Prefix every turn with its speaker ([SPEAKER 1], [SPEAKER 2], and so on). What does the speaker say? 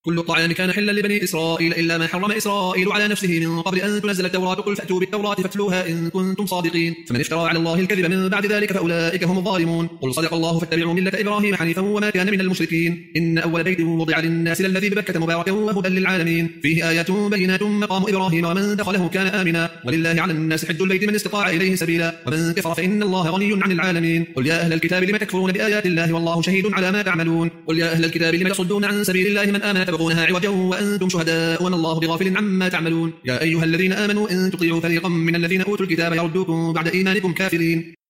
[SPEAKER 1] كل الطعام كان حلا لبني إسرائيل إلا ما حرم إسرائيل على نفسه من قبل أن تنزل التوراة قل فأتوا بالتوراة فاتلوها إن كنتم صادقين فمن افترى على الله الكذب من بعد ذلك فأولئك هم الظالمون قل صدق الله فاتبعوا ملة إبراهيم حنيفا وما كان من المشركين إن أول بيت وضع للناس للذي ببكة مباركا وهدى للعالمين فيه آيات بينات مقام إبراهيم ومن دخله كان آمنا ولله على الناس حج البيت من استطاع إليه سبيلا ومن كفر فإن الله غني عن العالمين قل يا أهل الكتاب لم تكفرون بآيات الله والله شهيد على ما تعملون قل يا أهل الكتاب لم تصدون عن سبيل الله من آمن تبغونها عوجا وأنتم شهداء وما الله بغافل عما تعملون يا أيها الذين آمنوا إن تطيعوا فريقا من الذين أوتوا الكتاب يردوكم بعد إيمانكم كافرين